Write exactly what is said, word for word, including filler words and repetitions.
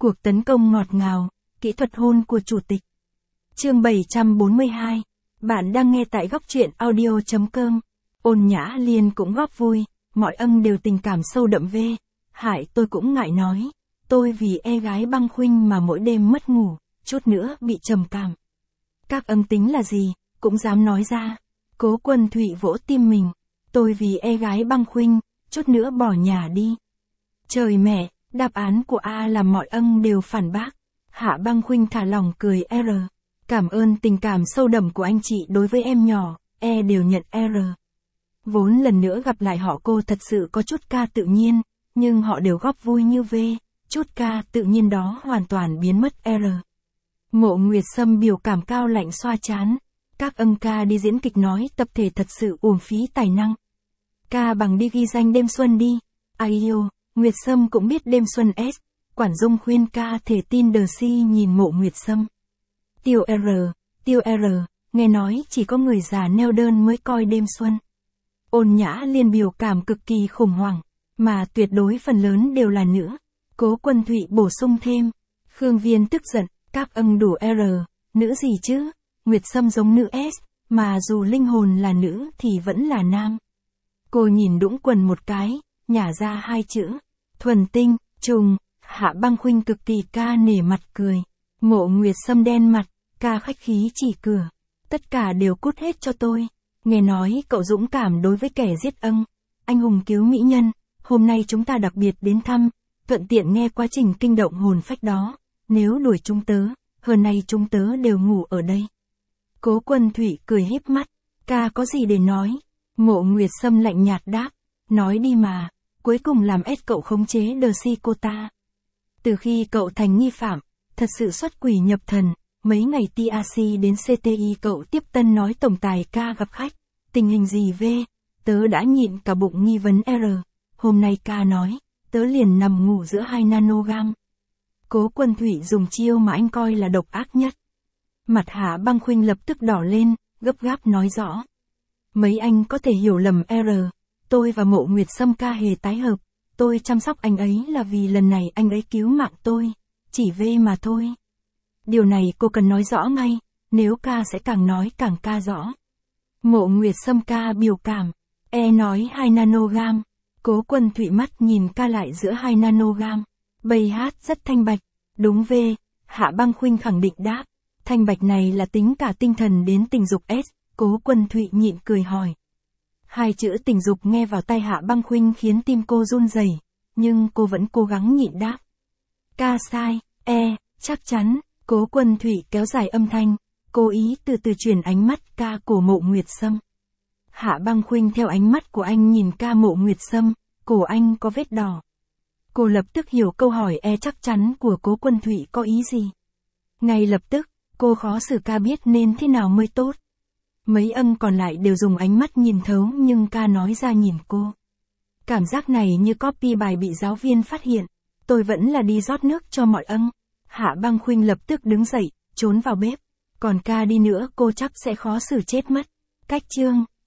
Cuộc tấn công ngọt ngào, kỹ thuật hôn của chủ tịch. Chương bảy trăm bốn mươi hai. Bạn đang nghe tại góc truyện audio chấm com. Ôn Nhã Liên cũng góp vui, mọi ân đều tình cảm sâu đậm về. Hại tôi cũng ngại nói, tôi vì e gái Băng Khuynh mà mỗi đêm mất ngủ, chút nữa bị trầm cảm. Các ân tính là gì, cũng dám nói ra. Cố Quân Thụy vỗ tim mình, tôi vì e gái Băng Khuynh, chút nữa bỏ nhà đi. Trời mẹ, đáp án của A làm mọi ân đều phản bác. Hạ Băng Khuynh thả lỏng cười R. Cảm ơn tình cảm sâu đậm của anh chị đối với em nhỏ, E đều nhận R. Vốn lần nữa gặp lại họ cô thật sự có chút ca tự nhiên, nhưng họ đều góp vui như V, chút ca tự nhiên đó hoàn toàn biến mất R. Mộ Nguyệt Sâm biểu cảm cao lạnh xoa chán. Các ân ca đi diễn kịch nói tập thể thật sự uổng phí tài năng. Ca bằng đi ghi danh đêm xuân đi. Ai yêu, Nguyệt Sâm cũng biết đêm xuân S. Quản Dung khuyên ca thể tin đờ si nhìn Mộ Nguyệt Sâm. Tiêu R, Tiêu R, nghe nói chỉ có người già neo đơn mới coi đêm xuân. Ôn Nhã Liên biểu cảm cực kỳ khủng hoảng, mà tuyệt đối phần lớn đều là nữ. Cố Quân Thụy bổ sung thêm. Khương Viên tức giận, các ân đủ R, nữ gì chứ? Nguyệt Sâm giống nữ S, mà dù linh hồn là nữ thì vẫn là nam. Cô nhìn Đũng Quần một cái, nhả ra hai chữ. Thuần tinh, trùng. Hạ Băng Khuynh cực kỳ ca nể mặt cười. Mộ Nguyệt Sâm đen mặt, ca khách khí chỉ cửa. Tất cả đều cút hết cho tôi. Nghe nói cậu dũng cảm đối với kẻ giết ân, anh hùng cứu mỹ nhân. Hôm nay chúng ta đặc biệt đến thăm, thuận tiện nghe quá trình kinh động hồn phách đó. Nếu đuổi chúng tớ, hôm nay chúng tớ đều ngủ ở đây. Cố Quân Thụy cười híp mắt. Ca có gì để nói? Mộ Nguyệt Sâm lạnh nhạt đáp. Nói đi mà. Cuối cùng làm ép cậu khống chế đờ si cô ta. Từ khi cậu thành nghi phạm, thật sự xuất quỷ nhập thần. Mấy ngày tê a xê đến xê tê i cậu tiếp tân nói tổng tài ca gặp khách. Tình hình gì V? Tớ đã nhịn cả bụng nghi vấn R. Hôm nay ca nói, tớ liền nằm ngủ giữa hai nanogam. Cố Quân Thụy dùng chiêu mà anh coi là độc ác nhất. Mặt Hạ Băng Khuynh lập tức đỏ lên, gấp gáp nói rõ. Mấy anh có thể hiểu lầm R. Tôi và Mộ Nguyệt Sâm ca hề tái hợp. Tôi chăm sóc anh ấy là vì lần này anh ấy cứu mạng tôi. Chỉ V mà thôi. Điều này cô cần nói rõ ngay, nếu ca sẽ càng nói càng ca rõ. Mộ Nguyệt Sâm ca biểu cảm. E nói hai nanogam. Cố Quân Thụy mắt nhìn ca lại giữa hai nanogam. Bầy hát rất thanh bạch. Đúng V. Hạ Băng Khuynh khẳng định đáp. Thanh bạch này là tính cả tinh thần đến tình dục S. Cố Quân Thụy nhịn cười hỏi. Hai chữ tình dục nghe vào tai Hạ Băng Khuynh khiến tim cô run rẩy, nhưng cô vẫn cố gắng nhịn đáp. Ca sai, E, chắc chắn. Cố Quân Thụy kéo dài âm thanh, cố ý từ từ chuyển ánh mắt ca của Mộ Nguyệt Sâm. Hạ Băng Khuynh theo ánh mắt của anh nhìn ca Mộ Nguyệt Sâm, cổ anh có vết đỏ. Cô lập tức hiểu câu hỏi E chắc chắn của Cố Quân Thụy có ý gì. Ngay lập tức, cô khó xử ca biết nên thế nào mới tốt. Mấy ân còn lại đều dùng ánh mắt nhìn thấu nhưng ca nói ra nhìn cô. Cảm giác này như copy bài bị giáo viên phát hiện. Tôi vẫn là đi rót nước cho mọi ân. Hạ Băng Khuynh lập tức đứng dậy, trốn vào bếp. Còn ca đi nữa cô chắc sẽ khó xử chết mất. Cách chương.